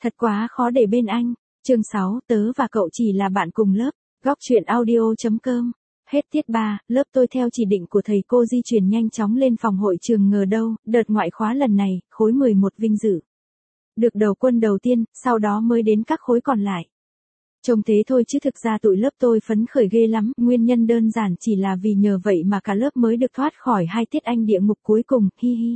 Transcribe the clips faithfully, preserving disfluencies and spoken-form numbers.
Thật quá khó để bên anh. Chương sáu, tớ và cậu chỉ là bạn cùng lớp. Góc truyện audio chấm com. Hết tiết ba, lớp tôi theo chỉ định của thầy cô di chuyển nhanh chóng lên phòng hội trường, ngờ đâu, đợt ngoại khóa lần này, khối mười một vinh dự được đầu quân đầu tiên, sau đó mới đến các khối còn lại. Trông thế thôi chứ thực ra tụi lớp tôi phấn khởi ghê lắm, nguyên nhân đơn giản chỉ là vì nhờ vậy mà cả lớp mới được thoát khỏi hai tiết Anh địa ngục cuối cùng, hi hi.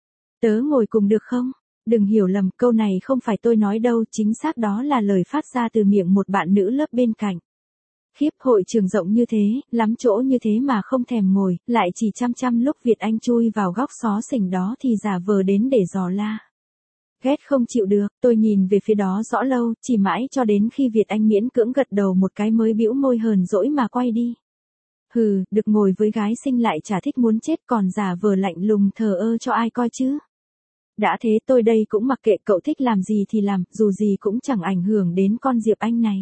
Tớ ngồi cùng được không? Đừng hiểu lầm, câu này không phải tôi nói đâu, chính xác đó là lời phát ra từ miệng một bạn nữ lớp bên cạnh. Khiếp, hội trường rộng như thế, lắm chỗ như thế mà không thèm ngồi, lại chỉ chăm chăm lúc Việt Anh chui vào góc xó xỉnh đó thì giả vờ đến để dò la. Ghét không chịu được, tôi nhìn về phía đó rõ lâu, chỉ mãi cho đến khi Việt Anh miễn cưỡng gật đầu một cái mới bĩu môi hờn dỗi mà quay đi. Hừ, được ngồi với gái xinh lại chả thích muốn chết, còn giả vờ lạnh lùng thờ ơ cho ai coi chứ. Đã thế tôi đây cũng mặc kệ, cậu thích làm gì thì làm, dù gì cũng chẳng ảnh hưởng đến con Diệp Anh này.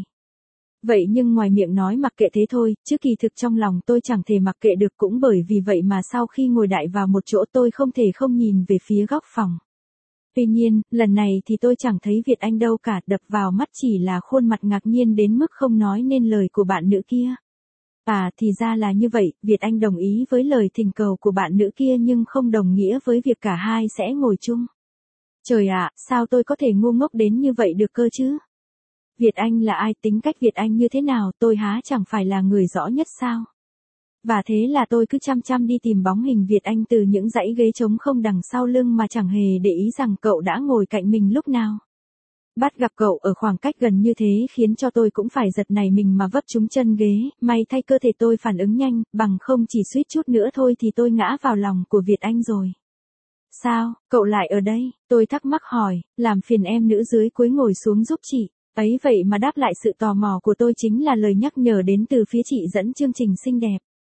Vậy nhưng ngoài miệng nói mặc kệ thế thôi, chứ kỳ thực trong lòng tôi chẳng thể mặc kệ được, cũng bởi vì vậy mà sau khi ngồi đại vào một chỗ tôi không thể không nhìn về phía góc phòng. Tuy nhiên, lần này thì tôi chẳng thấy Việt Anh đâu cả, đập vào mắt chỉ là khuôn mặt ngạc nhiên đến mức không nói nên lời của bạn nữ kia. À, thì ra là như vậy, Việt Anh đồng ý với lời thỉnh cầu của bạn nữ kia nhưng không đồng nghĩa với việc cả hai sẽ ngồi chung. Trời ạ, sao tôi có thể ngu ngốc đến như vậy được cơ chứ? Việt Anh là ai, tính cách Việt Anh như thế nào, tôi há chẳng phải là người rõ nhất sao? Và thế là tôi cứ chăm chăm đi tìm bóng hình Việt Anh từ những dãy ghế trống không đằng sau lưng mà chẳng hề để ý rằng cậu đã ngồi cạnh mình lúc nào. Bắt gặp cậu ở khoảng cách gần như thế khiến cho tôi cũng phải giật nảy mình mà vấp trúng chân ghế, may thay cơ thể tôi phản ứng nhanh, bằng không chỉ suýt chút nữa thôi thì tôi ngã vào lòng của Việt Anh rồi. Sao, cậu lại ở đây? Tôi thắc mắc hỏi, làm phiền em nữ dưới cuối ngồi xuống giúp chị. Ấy vậy mà đáp lại sự tò mò của tôi chính là lời nhắc nhở đến từ phía chị dẫn chương trình xinh đẹp.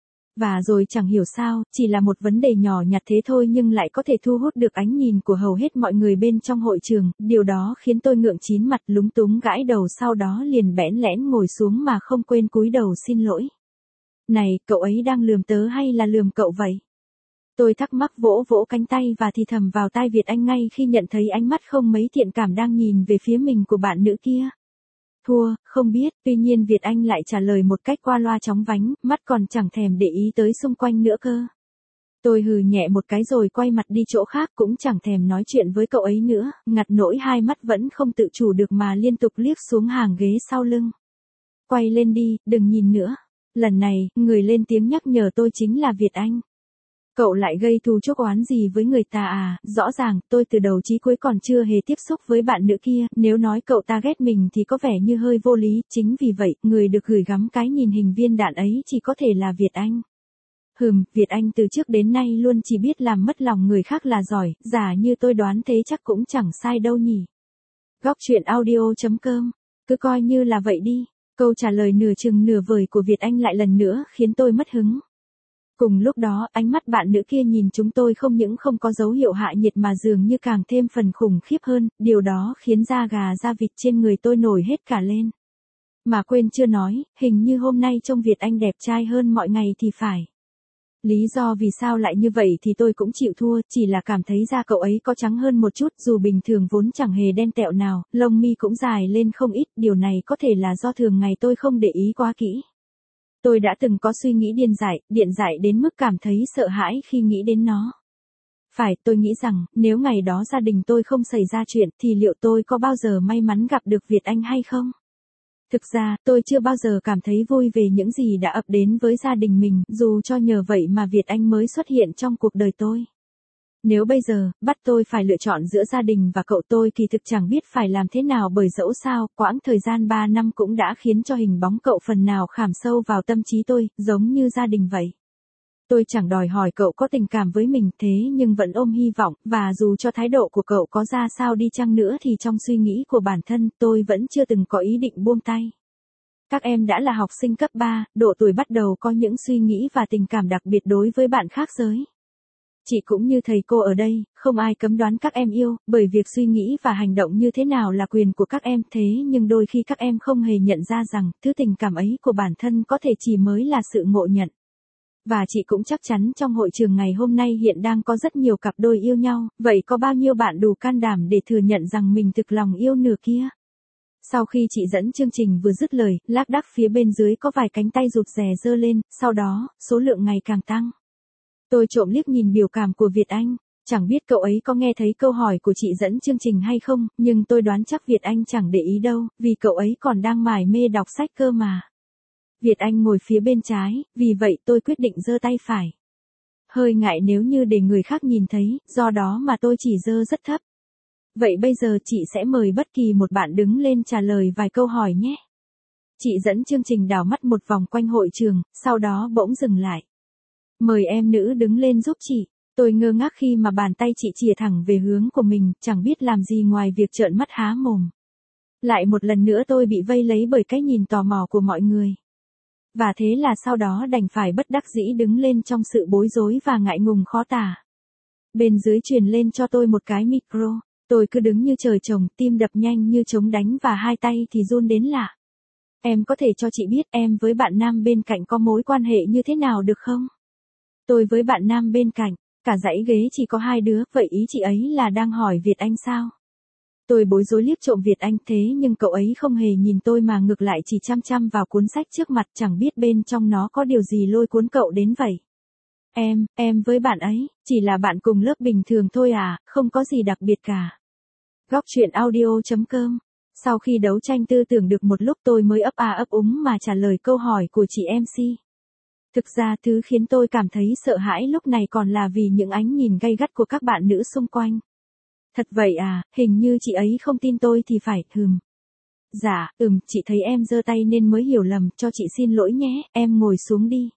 Và rồi chẳng hiểu sao, chỉ là một vấn đề nhỏ nhặt thế thôi nhưng lại có thể thu hút được ánh nhìn của hầu hết mọi người bên trong hội trường, điều đó khiến tôi ngượng chín mặt, lúng túng gãi đầu, sau đó liền bẽn lẽn ngồi xuống mà không quên cúi đầu xin lỗi. Này, cậu ấy đang lườm tớ hay là lườm cậu vậy? Tôi thắc mắc vỗ vỗ cánh tay và thì thầm vào tai Việt Anh ngay khi nhận thấy ánh mắt không mấy thiện cảm đang nhìn về phía mình của bạn nữ kia. Thua, không biết, tuy nhiên Việt Anh lại trả lời một cách qua loa chóng vánh, mắt còn chẳng thèm để ý tới xung quanh nữa cơ. Tôi hừ nhẹ một cái rồi quay mặt đi chỗ khác, cũng chẳng thèm nói chuyện với cậu ấy nữa, ngặt nỗi hai mắt vẫn không tự chủ được mà liên tục liếc xuống hàng ghế sau lưng. Quay lên đi, đừng nhìn nữa. Lần này, người lên tiếng nhắc nhở tôi chính là Việt Anh. Cậu lại gây thù chuốc oán gì với người ta à? Rõ ràng, tôi từ đầu chí cuối còn chưa hề tiếp xúc với bạn nữ kia, nếu nói cậu ta ghét mình thì có vẻ như hơi vô lý, chính vì vậy, người được gửi gắm cái nhìn hình viên đạn ấy chỉ có thể là Việt Anh. Hừm, Việt Anh từ trước đến nay luôn chỉ biết làm mất lòng người khác là giỏi, giả như tôi đoán thế chắc cũng chẳng sai đâu nhỉ. Góc truyện audio chấm com, cứ coi như là vậy đi. Câu trả lời nửa chừng nửa vời của Việt Anh lại lần nữa khiến tôi mất hứng. Cùng lúc đó, ánh mắt bạn nữ kia nhìn chúng tôi không những không có dấu hiệu hạ nhiệt mà dường như càng thêm phần khủng khiếp hơn, điều đó khiến da gà da vịt trên người tôi nổi hết cả lên. Mà quên chưa nói, hình như hôm nay trông Việt Anh đẹp trai hơn mọi ngày thì phải. Lý do vì sao lại như vậy thì tôi cũng chịu thua, chỉ là cảm thấy da cậu ấy có trắng hơn một chút, dù bình thường vốn chẳng hề đen tẹo nào, lông mi cũng dài lên không ít, điều này có thể là do thường ngày tôi không để ý quá kỹ. Tôi đã từng có suy nghĩ điên dại, điện dại đến mức cảm thấy sợ hãi khi nghĩ đến nó. Phải, tôi nghĩ rằng, nếu ngày đó gia đình tôi không xảy ra chuyện, thì liệu tôi có bao giờ may mắn gặp được Việt Anh hay không? Thực ra, tôi chưa bao giờ cảm thấy vui về những gì đã ập đến với gia đình mình, dù cho nhờ vậy mà Việt Anh mới xuất hiện trong cuộc đời tôi. Nếu bây giờ, bắt tôi phải lựa chọn giữa gia đình và cậu, tôi kỳ thực chẳng biết phải làm thế nào, bởi dẫu sao, quãng thời gian ba năm cũng đã khiến cho hình bóng cậu phần nào khảm sâu vào tâm trí tôi, giống như gia đình vậy. Tôi chẳng đòi hỏi cậu có tình cảm với mình, thế nhưng vẫn ôm hy vọng, và dù cho thái độ của cậu có ra sao đi chăng nữa thì trong suy nghĩ của bản thân, tôi vẫn chưa từng có ý định buông tay. Các em đã là học sinh cấp ba, độ tuổi bắt đầu có những suy nghĩ và tình cảm đặc biệt đối với bạn khác giới. Chị cũng như thầy cô ở đây, không ai cấm đoán các em yêu, bởi việc suy nghĩ và hành động như thế nào là quyền của các em, thế nhưng đôi khi các em không hề nhận ra rằng, thứ tình cảm ấy của bản thân có thể chỉ mới là sự ngộ nhận. Và chị cũng chắc chắn trong hội trường ngày hôm nay hiện đang có rất nhiều cặp đôi yêu nhau, vậy có bao nhiêu bạn đủ can đảm để thừa nhận rằng mình thực lòng yêu nửa kia? Sau khi chị dẫn chương trình vừa dứt lời, lác đác phía bên dưới có vài cánh tay rụt rè giơ lên, sau đó, số lượng ngày càng tăng. Tôi trộm liếc nhìn biểu cảm của Việt Anh, chẳng biết cậu ấy có nghe thấy câu hỏi của chị dẫn chương trình hay không, nhưng tôi đoán chắc Việt Anh chẳng để ý đâu, vì cậu ấy còn đang mải mê đọc sách cơ mà. Việt Anh ngồi phía bên trái, vì vậy tôi quyết định giơ tay phải. Hơi ngại nếu như để người khác nhìn thấy, do đó mà tôi chỉ giơ rất thấp. Vậy bây giờ chị sẽ mời bất kỳ một bạn đứng lên trả lời vài câu hỏi nhé. Chị dẫn chương trình đảo mắt một vòng quanh hội trường, sau đó bỗng dừng lại. Mời em nữ đứng lên giúp chị. Tôi ngơ ngác khi mà bàn tay chị chìa thẳng về hướng của mình, chẳng biết làm gì ngoài việc trợn mắt há mồm. Lại một lần nữa tôi bị vây lấy bởi cái nhìn tò mò của mọi người. Và thế là sau đó đành phải bất đắc dĩ đứng lên trong sự bối rối và ngại ngùng khó tả. Bên dưới truyền lên cho tôi một cái micro, tôi cứ đứng như trời trồng, tim đập nhanh như trống đánh và hai tay thì run đến lạ. Em có thể cho chị biết em với bạn nam bên cạnh có mối quan hệ như thế nào được không? Tôi với bạn nam bên cạnh, cả dãy ghế chỉ có hai đứa, vậy ý chị ấy là đang hỏi Việt Anh sao? Tôi bối rối liếc trộm Việt Anh thế nhưng cậu ấy không hề nhìn tôi mà ngược lại chỉ chăm chăm vào cuốn sách trước mặt, chẳng biết bên trong nó có điều gì lôi cuốn cậu đến vậy. Em, em với bạn ấy, chỉ là bạn cùng lớp bình thường thôi à, không có gì đặc biệt cả. Góc truyện audio chấm com. Sau khi đấu tranh tư tưởng được một lúc tôi mới ấp a ấp úng mà trả lời câu hỏi của chị em xê. Thực ra thứ khiến tôi cảm thấy sợ hãi lúc này còn là vì những ánh nhìn gay gắt của các bạn nữ xung quanh. Thật vậy à, hình như chị ấy không tin tôi thì phải, hừm. Dạ, ừm, chị thấy em giơ tay nên mới hiểu lầm, cho chị xin lỗi nhé, em ngồi xuống đi.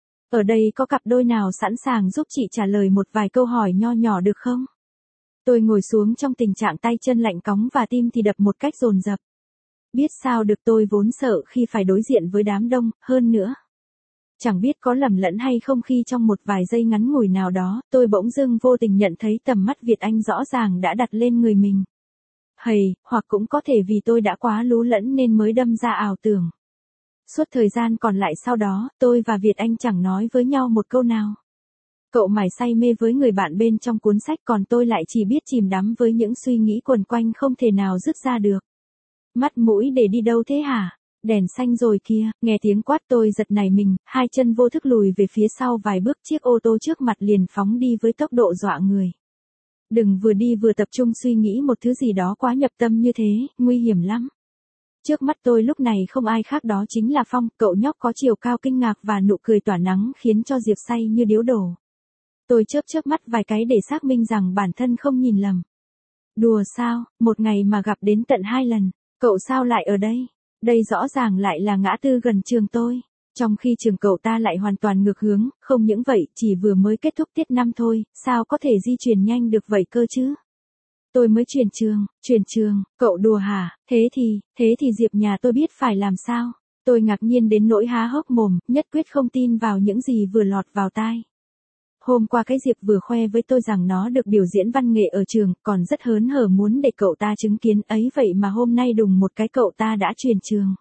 Ở đây có cặp đôi nào sẵn sàng giúp chị trả lời một vài câu hỏi nho nhỏ được không? Tôi ngồi xuống trong tình trạng tay chân lạnh cóng và tim thì đập một cách dồn dập. Biết sao được, tôi vốn sợ khi phải đối diện với đám đông, hơn nữa. Chẳng biết có lầm lẫn hay không khi trong một vài giây ngắn ngủi nào đó, tôi bỗng dưng vô tình nhận thấy tầm mắt Việt Anh rõ ràng đã đặt lên người mình. Hầy, hoặc cũng có thể vì tôi đã quá lú lẫn nên mới đâm ra ảo tưởng. Suốt thời gian còn lại sau đó, tôi và Việt Anh chẳng nói với nhau một câu nào. Cậu mải say mê với người bạn bên trong cuốn sách, còn tôi lại chỉ biết chìm đắm với những suy nghĩ quẩn quanh không thể nào dứt ra được. Mắt mũi để đi đâu thế hả? Đèn xanh rồi kìa, nghe tiếng quát tôi giật nảy mình, hai chân vô thức lùi về phía sau vài bước, chiếc ô tô trước mặt liền phóng đi với tốc độ dọa người. Đừng vừa đi vừa tập trung suy nghĩ một thứ gì đó quá nhập tâm như thế, nguy hiểm lắm. Trước mắt tôi lúc này không ai khác đó chính là Phong, cậu nhóc có chiều cao kinh ngạc và nụ cười tỏa nắng khiến cho Diệp say như điếu đổ. Tôi chớp chớp mắt vài cái để xác minh rằng bản thân không nhìn lầm. Đùa sao, một ngày mà gặp đến tận hai lần, cậu sao lại ở đây? Đây rõ ràng lại là ngã tư gần trường tôi, trong khi trường cậu ta lại hoàn toàn ngược hướng, không những vậy, chỉ vừa mới kết thúc tiết năm thôi, sao có thể di chuyển nhanh được vậy cơ chứ? Tôi mới chuyển trường, chuyển trường, cậu đùa hả? Thế thì, thế thì Diệp nhà tôi biết phải làm sao? Tôi ngạc nhiên đến nỗi há hốc mồm, nhất quyết không tin vào những gì vừa lọt vào tai. Hôm qua cái Diệp vừa khoe với tôi rằng nó được biểu diễn văn nghệ ở trường, còn rất hớn hở muốn để cậu ta chứng kiến ấy, vậy mà hôm nay đùng một cái cậu ta đã chuyển trường.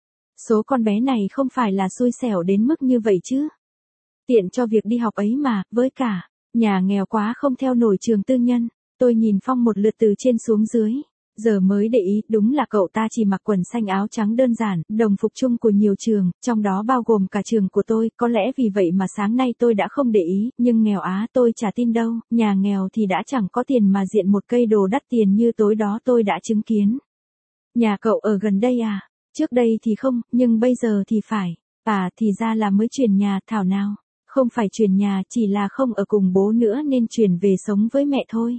Số con bé này không phải là xui xẻo đến mức như vậy chứ. Tiện cho việc đi học ấy mà, với cả, nhà nghèo quá không theo nổi trường tư nhân. Tôi nhìn Phong một lượt từ trên xuống dưới. Giờ mới để ý, đúng là cậu ta chỉ mặc quần xanh áo trắng đơn giản, đồng phục chung của nhiều trường, trong đó bao gồm cả trường của tôi, có lẽ vì vậy mà sáng nay tôi đã không để ý, nhưng nghèo á tôi chả tin đâu, nhà nghèo thì đã chẳng có tiền mà diện một cây đồ đắt tiền như tối đó tôi đã chứng kiến. Nhà cậu ở gần đây à? Trước đây thì không, nhưng bây giờ thì phải. À, thì ra là mới chuyển nhà, thảo nào. Không phải chuyển nhà, chỉ là không ở cùng bố nữa nên chuyển về sống với mẹ thôi.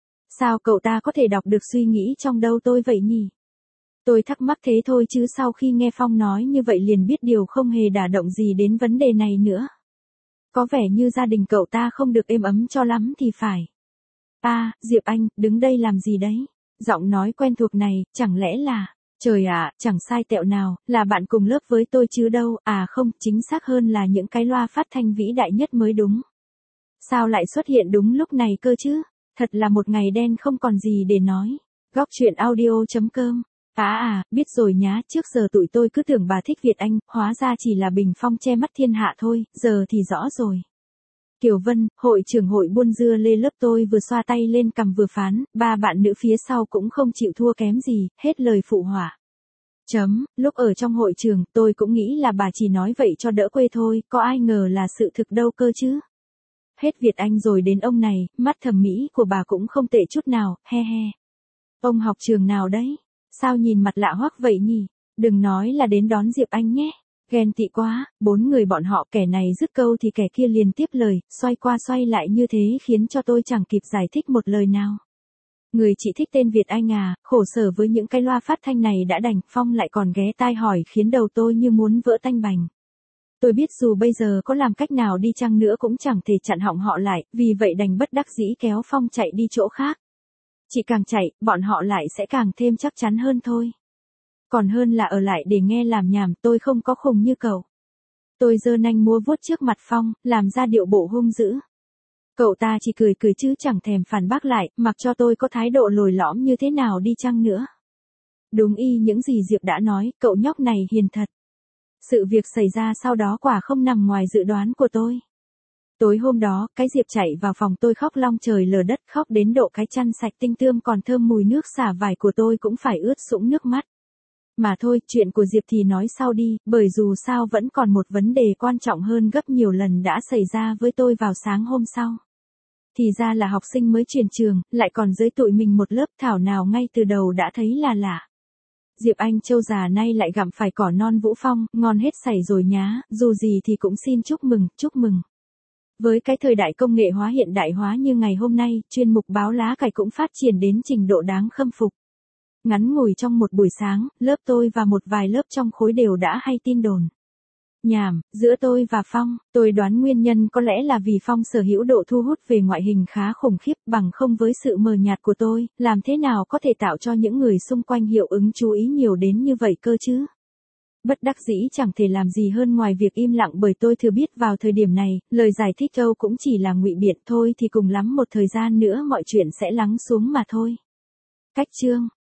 Sao cậu ta có thể đọc được suy nghĩ trong đầu tôi vậy nhỉ? Tôi thắc mắc thế thôi chứ sau khi nghe Phong nói như vậy liền biết điều không hề đả động gì đến vấn đề này nữa. Có vẻ như gia đình cậu ta không được êm ấm cho lắm thì phải. À, Diệp Anh, đứng đây làm gì đấy? Giọng nói quen thuộc này, chẳng lẽ là... Trời ạ, chẳng sai tẹo nào, là bạn cùng lớp với tôi chứ đâu, à không, chính xác hơn là những cái loa phát thanh vĩ đại nhất mới đúng. Sao lại xuất hiện đúng lúc này cơ chứ? Thật là một ngày đen không còn gì để nói. Góc truyện audio chấm com À à, biết rồi nhá, trước giờ tụi tôi cứ tưởng bà thích Việt Anh, hóa ra chỉ là bình phong che mắt thiên hạ thôi, giờ thì rõ rồi. Kiều Vân, hội trưởng hội buôn dưa lê lớp tôi vừa xoa tay lên cằm vừa phán, ba bạn nữ phía sau cũng không chịu thua kém gì, hết lời phụ họa. Chấm, lúc ở trong hội trường, tôi cũng nghĩ là bà chỉ nói vậy cho đỡ quê thôi, có ai ngờ là sự thực đâu cơ chứ. Hết Việt Anh rồi đến ông này, mắt thẩm mỹ của bà cũng không tệ chút nào, he he. Ông học trường nào đấy? Sao nhìn mặt lạ hoắc vậy nhỉ? Đừng nói là đến đón Diệp Anh nhé. Ghen tị quá, bốn người bọn họ kẻ này dứt câu thì kẻ kia liền tiếp lời, xoay qua xoay lại như thế khiến cho tôi chẳng kịp giải thích một lời nào. Người chị thích tên Việt Anh à, khổ sở với những cái loa phát thanh này đã đành, Phong lại còn ghé tai hỏi khiến đầu tôi như muốn vỡ tanh bành. Tôi biết dù bây giờ có làm cách nào đi chăng nữa cũng chẳng thể chặn họng họ lại, vì vậy đành bất đắc dĩ kéo Phong chạy đi chỗ khác. Chỉ càng chạy, bọn họ lại sẽ càng thêm chắc chắn hơn thôi. Còn hơn là ở lại để nghe làm nhảm, tôi không có khùng như cậu. Tôi giơ nanh múa vuốt trước mặt Phong, làm ra điệu bộ hung dữ. Cậu ta chỉ cười cười chứ chẳng thèm phản bác lại, mặc cho tôi có thái độ lồi lõm như thế nào đi chăng nữa. Đúng y những gì Diệp đã nói, cậu nhóc này hiền thật. Sự việc xảy ra sau đó quả không nằm ngoài dự đoán của tôi. Tối hôm đó, cái Diệp chạy vào phòng tôi khóc long trời lở đất, khóc đến độ cái chăn sạch tinh tươm còn thơm mùi nước xả vải của tôi cũng phải ướt sũng nước mắt. Mà thôi, chuyện của Diệp thì nói sau đi, bởi dù sao vẫn còn một vấn đề quan trọng hơn gấp nhiều lần đã xảy ra với tôi vào sáng hôm sau. Thì ra là học sinh mới chuyển trường, lại còn dưới tụi mình một lớp, thảo nào ngay từ đầu đã thấy là lạ. Diệp Anh Châu già nay lại gặm phải cỏ non Vũ Phong, ngon hết sảy rồi nhá, dù gì thì cũng xin chúc mừng, chúc mừng. Với cái thời đại công nghệ hóa hiện đại hóa như ngày hôm nay, chuyên mục báo lá cải cũng phát triển đến trình độ đáng khâm phục. Ngắn ngủi trong một buổi sáng, lớp tôi và một vài lớp trong khối đều đã hay tin đồn. Nhảm, giữa tôi và Phong, tôi đoán nguyên nhân có lẽ là vì Phong sở hữu độ thu hút về ngoại hình khá khủng khiếp, bằng không với sự mờ nhạt của tôi, làm thế nào có thể tạo cho những người xung quanh hiệu ứng chú ý nhiều đến như vậy cơ chứ? Bất đắc dĩ chẳng thể làm gì hơn ngoài việc im lặng, bởi tôi thừa biết vào thời điểm này, lời giải thích đâu cũng chỉ là ngụy biện thôi, thì cùng lắm một thời gian nữa mọi chuyện sẽ lắng xuống mà thôi. Cách chương